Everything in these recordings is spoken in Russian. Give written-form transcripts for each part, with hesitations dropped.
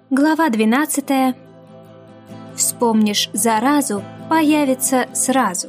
Глава 12. Вспомнишь заразу, появится сразу.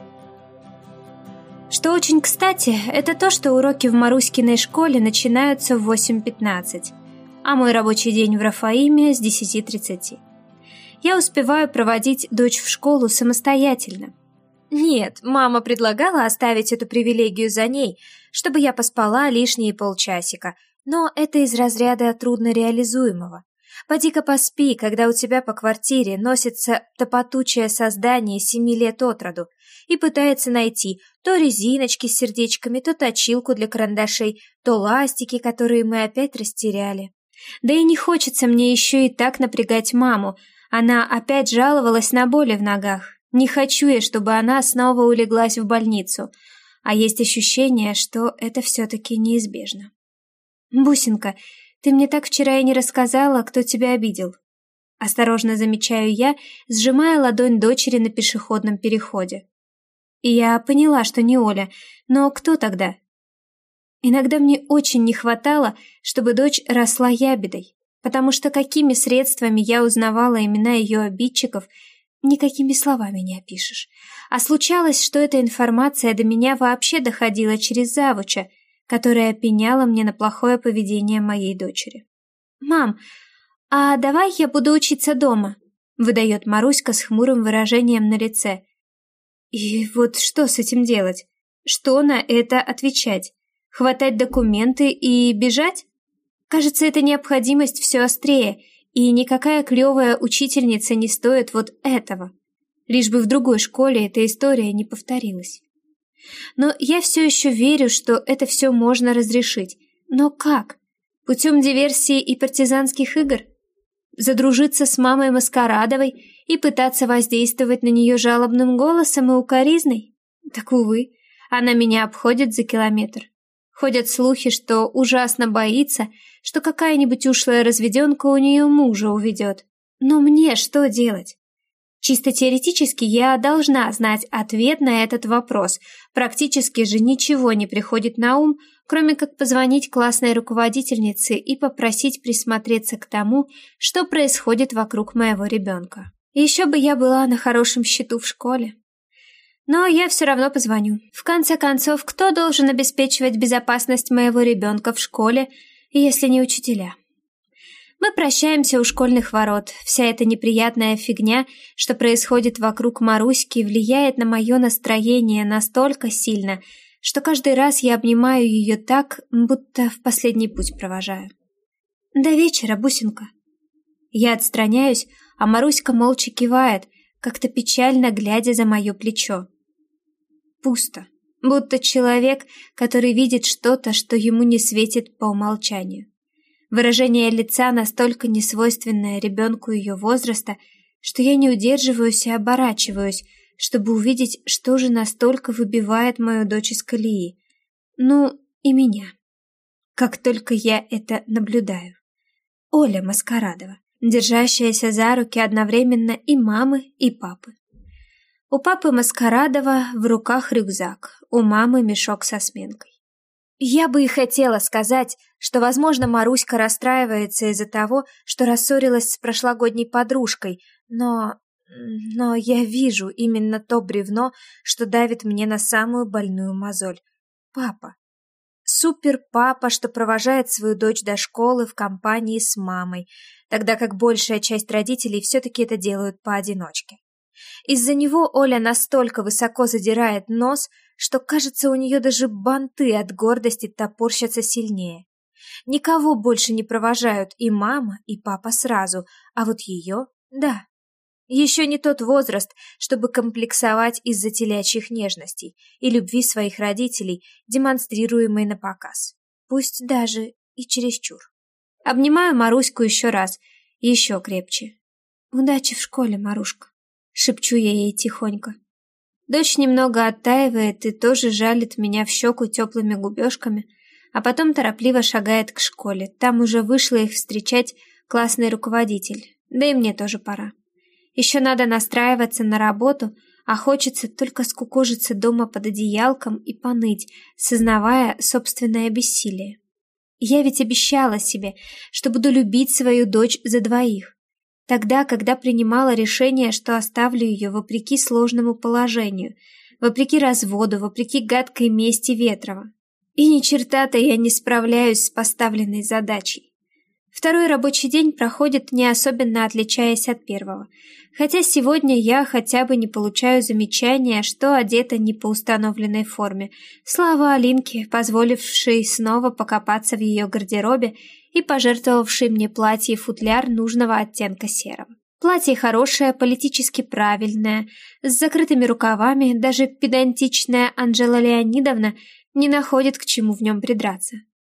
Что очень кстати, это то, что уроки в Маруськиной школе начинаются в 8:15, а мой рабочий день в Рафаиме с 10:30. Я успеваю проводить дочь в школу самостоятельно. Нет, мама предлагала оставить эту привилегию за ней, чтобы я поспала лишние полчасика, но это из разряда труднореализуемого. Поди-ка поспи, когда у тебя по квартире носится топотучее создание 7 лет от роду и пытается найти то резиночки с сердечками, то точилку для карандашей, то ластики, которые мы опять растеряли. Да и не хочется мне еще и так напрягать маму, она опять жаловалась на боли в ногах. Не хочу я, чтобы она снова улеглась в больницу, а есть ощущение, что это все-таки неизбежно. «Бусинка, ты мне так вчера и не рассказала, кто тебя обидел». Осторожно замечаю я, сжимая ладонь дочери на пешеходном переходе. И я поняла, что не Оля, но кто тогда? Иногда мне очень не хватало, чтобы дочь росла ябедой, потому что какими средствами я узнавала имена ее обидчиков, никакими словами не опишешь. А случалось, что эта информация до меня вообще доходила через завуча, которая пеняла мне на плохое поведение моей дочери. «Мам, а давай я буду учиться дома?» — выдает Маруська с хмурым выражением на лице. И вот что с этим делать? Что на это отвечать? Хватать документы и бежать? Кажется, эта необходимость все острее, и никакая клевая учительница не стоит вот этого. Лишь бы в другой школе эта история не повторилась. Но я все еще верю, что это все можно разрешить. Но как? Путем диверсии и партизанских игр? Задружиться с мамой Маскарадовой и пытаться воздействовать на нее жалобным голосом и укоризной? Так, увы, она меня обходит за километр. Ходят слухи, что ужасно боится, что какая-нибудь ушлая разведенка у нее мужа уведет. Но мне что делать? Чисто теоретически я должна знать ответ на этот вопрос. Практически же ничего не приходит на ум, кроме как позвонить классной руководительнице и попросить присмотреться к тому, что происходит вокруг моего ребенка. Еще бы я была на хорошем счету в школе. Но я все равно позвоню. В конце концов, кто должен обеспечивать безопасность моего ребенка в школе, если не учителя? Мы прощаемся у школьных ворот. Вся эта неприятная фигня, что происходит вокруг Маруськи, влияет на мое настроение настолько сильно, что каждый раз я обнимаю ее так, будто в последний путь провожаю. До вечера, Бусинка. Я отстраняюсь, а Маруська молча кивает, как-то печально глядя за мое плечо. Пусто, будто человек, который видит что-то, что ему не светит по умолчанию. Выражение лица настолько несвойственное ребенку ее возраста, что я не удерживаюсь и оборачиваюсь, чтобы увидеть, что же настолько выбивает мою дочь из колеи. Ну, и меня. Как только я это наблюдаю. Оля Маскарадова, держащаяся за руки одновременно и мамы, и папы. У папы Маскарадова в руках рюкзак, у мамы мешок со сменкой. Я бы и хотела сказать, что, возможно, Маруська расстраивается из-за того, что рассорилась с прошлогодней подружкой, но я вижу именно то бревно, что давит мне на самую больную мозоль. Папа. Супер-папа, что провожает свою дочь до школы в компании с мамой, тогда как большая часть родителей все-таки это делают поодиночке. Из-за него Оля настолько высоко задирает нос, что, кажется, у нее даже банты от гордости топорщатся сильнее. Никого больше не провожают и мама, и папа сразу, а вот ее — да. Еще не тот возраст, чтобы комплексовать из-за телячьих нежностей и любви своих родителей, демонстрируемой напоказ. Пусть даже и чересчур. Обнимаю Маруську еще раз, еще крепче. «Удачи в школе, Марушка», — шепчу я ей тихонько. Дочь немного оттаивает и тоже жалит меня в щеку теплыми губежками, а потом торопливо шагает к школе. Там уже вышла их встречать классный руководитель, да и мне тоже пора. Еще надо настраиваться на работу, а хочется только скукожиться дома под одеялком и поныть, сознавая собственное бессилие. Я ведь обещала себе, что буду любить свою дочь за двоих. Тогда, когда принимала решение, что оставлю ее вопреки сложному положению, вопреки разводу, вопреки гадкой мести Ветрова. И ни черта-то я не справляюсь с поставленной задачей. Второй рабочий день проходит, не особенно отличаясь от первого. Хотя сегодня я хотя бы не получаю замечания, что одета не по установленной форме. Слава Алинке, позволившей снова покопаться в ее гардеробе и пожертвовавшей мне платье-футляр нужного оттенка серого. Платье хорошее, политически правильное, с закрытыми рукавами, даже педантичная Анжела Леонидовна не находит к чему в нем придраться.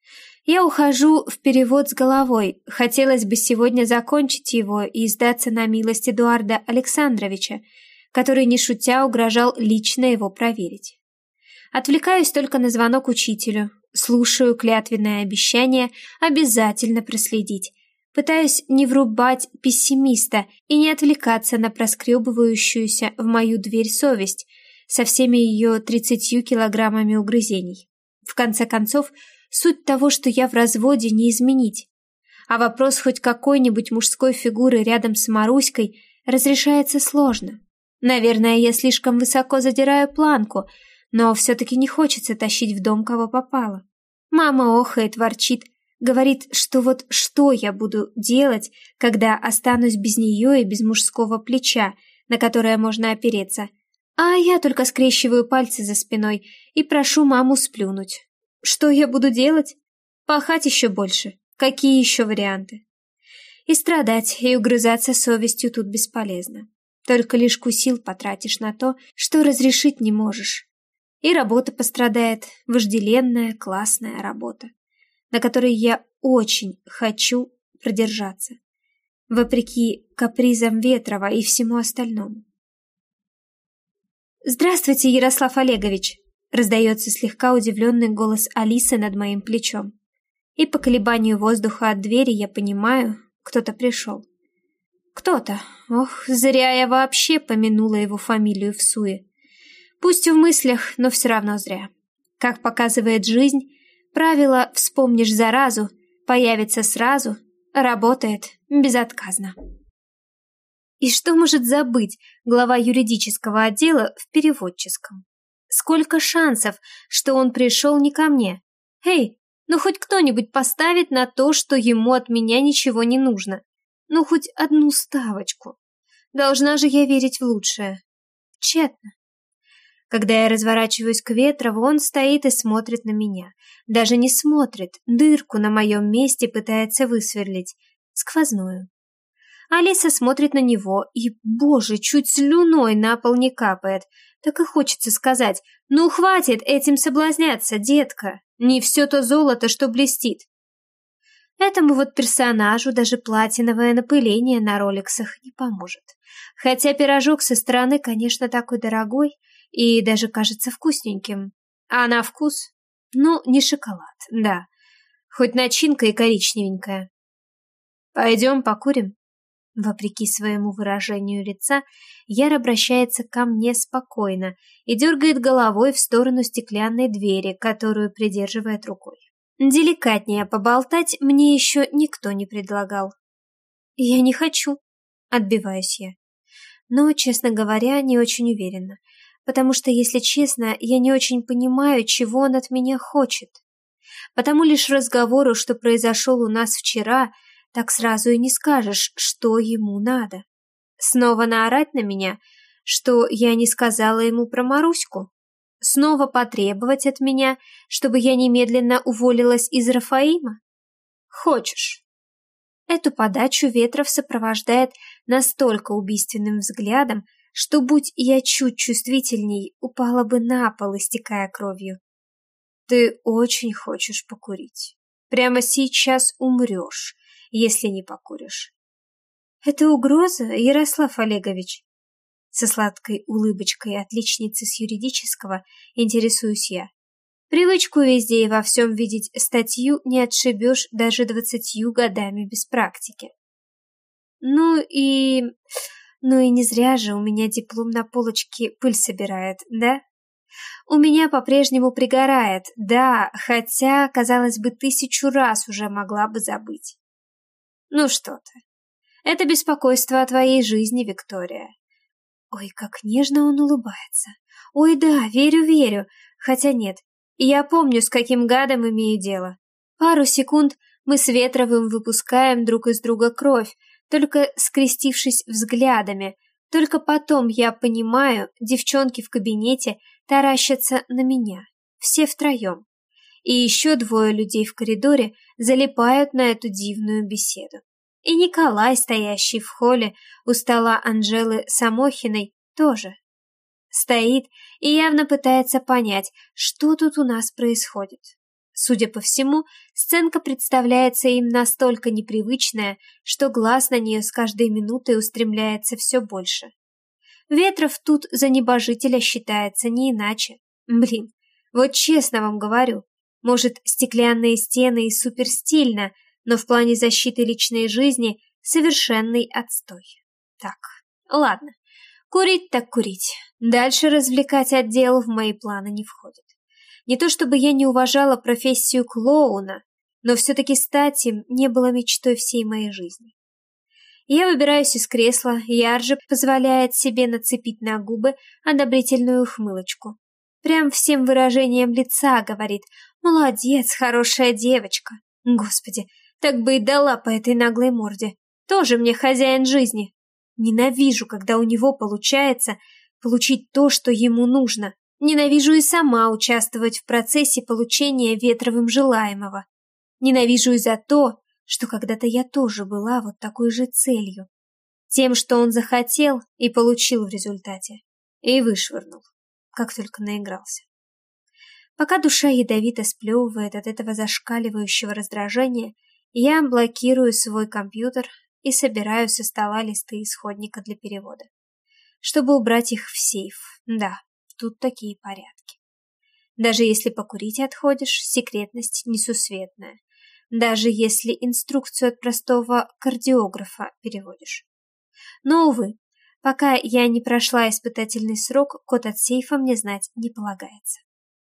Я ухожу в перевод с головой. Хотелось бы сегодня закончить его и сдаться на милость Эдуарда Александровича, который, не шутя, угрожал лично его проверить. Отвлекаюсь только на звонок учителю, слушаю клятвенное обещание обязательно проследить, пытаюсь не врубать пессимиста и не отвлекаться на проскребывающуюся в мою дверь совесть со всеми ее 30 килограммами угрызений. В конце концов, суть того, что я в разводе, не изменить. А вопрос хоть какой-нибудь мужской фигуры рядом с Маруськой разрешается сложно. Наверное, я слишком высоко задираю планку, но все-таки не хочется тащить в дом, кого попало. Мама охает, ворчит, говорит, что вот что я буду делать, когда останусь без нее и без мужского плеча, на которое можно опереться. А я только скрещиваю пальцы за спиной и прошу маму сплюнуть. Что я буду делать? Пахать еще больше. Какие еще варианты? И страдать, и угрызаться совестью тут бесполезно. Только лишку сил потратишь на то, что разрешить не можешь. И работа пострадает, вожделенная, классная работа, на которой я очень хочу продержаться, вопреки капризам Ветрова и всему остальному. «Здравствуйте, Ярослав Олегович!» Раздается слегка удивленный голос Алисы над моим плечом. И по колебанию воздуха от двери я понимаю, кто-то пришел. Кто-то. Ох, зря я вообще помянула его фамилию в суе. Пусть в мыслях, но все равно зря. Как показывает жизнь, правило «вспомнишь заразу, появится сразу» работает безотказно. И что может забыть глава юридического отдела в переводческом? Сколько шансов, что он пришел не ко мне? Эй, ну хоть кто-нибудь поставит на то, что ему от меня ничего не нужно. Ну хоть одну ставочку. Должна же я верить в лучшее. Тщетно. Когда я разворачиваюсь к Ветрову, он стоит и смотрит на меня. Даже не смотрит, дырку на моем месте пытается высверлить. Сквозную. Алиса смотрит на него и, боже, чуть слюной на пол не капает. Так и хочется сказать: ну хватит этим соблазняться, детка. Не все то золото, что блестит. Этому вот персонажу даже платиновое напыление на роликсах не поможет. Хотя пирожок со стороны, конечно, такой дорогой и даже кажется вкусненьким. А на вкус? Ну, не шоколад, да. Хоть начинка и коричневенькая. Пойдем покурим? Вопреки своему выражению лица, Яр обращается ко мне спокойно и дергает головой в сторону стеклянной двери, которую придерживает рукой. Деликатнее поболтать мне еще никто не предлагал. Я не хочу, отбиваюсь я. Но, честно говоря, не очень уверена, потому что, если честно, я не очень понимаю, чего он от меня хочет. Потому лишь разговору, что произошел у нас вчера, так сразу и не скажешь, что ему надо. Снова наорать на меня, что я не сказала ему про Маруську? Снова потребовать от меня, чтобы я немедленно уволилась из Рафаима? Хочешь? Эту подачу Ветров сопровождает настолько убийственным взглядом, что, будь я чуть чувствительней, упала бы на пол, истекая кровью. Ты очень хочешь покурить. Прямо сейчас умрешь, если не покуришь. Это угроза, Ярослав Олегович? Со сладкой улыбочкой отличницы с юридического интересуюсь я. Привычку везде и во всем видеть статью не отшибешь даже 20 годами без практики. Ну и не зря же у меня диплом на полочке пыль собирает, да? У меня по-прежнему пригорает, да, хотя, казалось бы, 1000 раз уже могла бы забыть. Ну что ты, это беспокойство о твоей жизни, Виктория. Ой, как нежно он улыбается. Ой, да, верю, хотя нет, я помню, с каким гадом имею дело. Пару секунд мы с Ветровым выпускаем друг из друга кровь, только скрестившись взглядами. Только потом я понимаю, девчонки в кабинете таращатся на меня, все втроем. И еще 2 людей в коридоре залипают на эту дивную беседу. И Николай, стоящий в холле у стола Анжелы Самохиной, тоже стоит и явно пытается понять, что тут у нас происходит. Судя по всему, сценка представляется им настолько непривычная, что глаз на нее с каждой минутой устремляется все больше. Ветров тут за небожителя считается не иначе. Блин, вот честно вам говорю, может, стеклянные стены и суперстильно, но в плане защиты личной жизни совершенный отстой. Так, ладно, курить так курить. Дальше развлекать отдел в мои планы не входит. Не то чтобы я не уважала профессию клоуна, но все-таки стать им не было мечтой всей моей жизни. Я выбираюсь из кресла, Яржи позволяет себе нацепить на губы одобрительную ухмылочку. Прям всем выражением лица говорит: «Молодец, хорошая девочка». Господи, так бы и дала по этой наглой морде. Тоже мне хозяин жизни. Ненавижу, когда у него получается получить то, что ему нужно. Ненавижу и сама участвовать в процессе получения Ветровым желаемого. Ненавижу и за то, что когда-то я тоже была вот такой же целью. Тем, что он захотел и получил в результате. И вышвырнул, как только наигрался. Пока душа ядовито сплевывает от этого зашкаливающего раздражения, я блокирую свой компьютер и собираю со стола листы исходника для перевода, чтобы убрать их в сейф. Да, тут такие порядки. Даже если покурить отходишь, секретность несусветная. Даже если инструкцию от простого кардиографа переводишь. Но, увы, пока я не прошла испытательный срок, код от сейфа мне знать не полагается.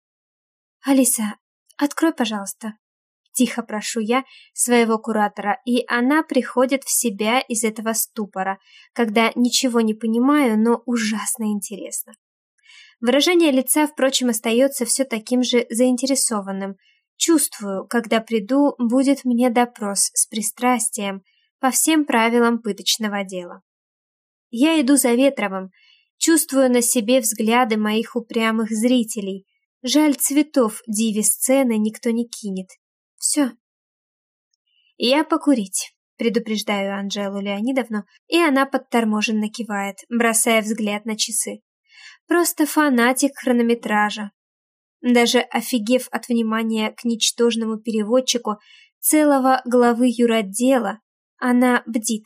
«Алиса, открой, пожалуйста». Тихо прошу я своего куратора, и она приходит в себя из этого ступора, когда ничего не понимаю, но ужасно интересно. Выражение лица, впрочем, остается все таким же заинтересованным. Чувствую, когда приду, будет мне допрос с пристрастием по всем правилам пыточного дела. Я иду за Ветровым, чувствую на себе взгляды моих упрямых зрителей. Жаль, цветов диве сцены никто не кинет. Все. Я покурить, предупреждаю Анжелу Леонидовну, и она подторможенно кивает, бросая взгляд на часы. Просто фанатик хронометража. Даже офигев от внимания к ничтожному переводчику целого главы юротдела, она бдит.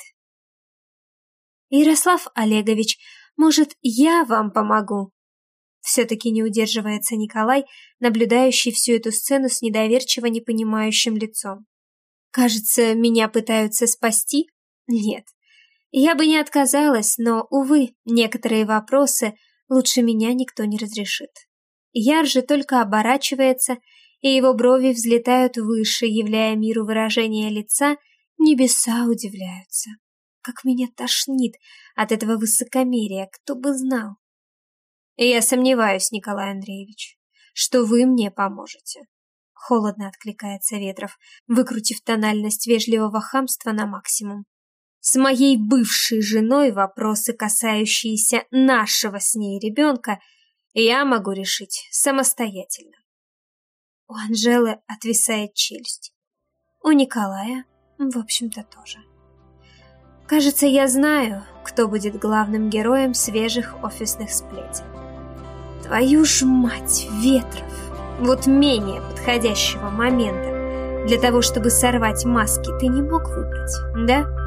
«Ярослав Олегович, может, я вам помогу?» Все-таки не удерживается Николай, наблюдающий всю эту сцену с недоверчиво непонимающим лицом. «Кажется, меня пытаются спасти? Нет. Я бы не отказалась, но, увы, некоторые вопросы лучше меня никто не разрешит». Яр же только оборачивается, и его брови взлетают выше, являя миру выражение лица, небеса удивляются. Как меня тошнит от этого высокомерия, кто бы знал. «Я сомневаюсь, Николай Андреевич, что вы мне поможете», — холодно откликается Ветров, выкрутив тональность вежливого хамства на максимум. «С моей бывшей женой вопросы, касающиеся нашего с ней ребенка, я могу решить самостоятельно». У Анжелы отвисает челюсть. У Николая, в общем-то, тоже. Кажется, я знаю, кто будет главным героем свежих офисных сплетен. Твою ж мать, Ветров! Вот менее подходящего момента для того, чтобы сорвать маски, ты не мог выбрать, да?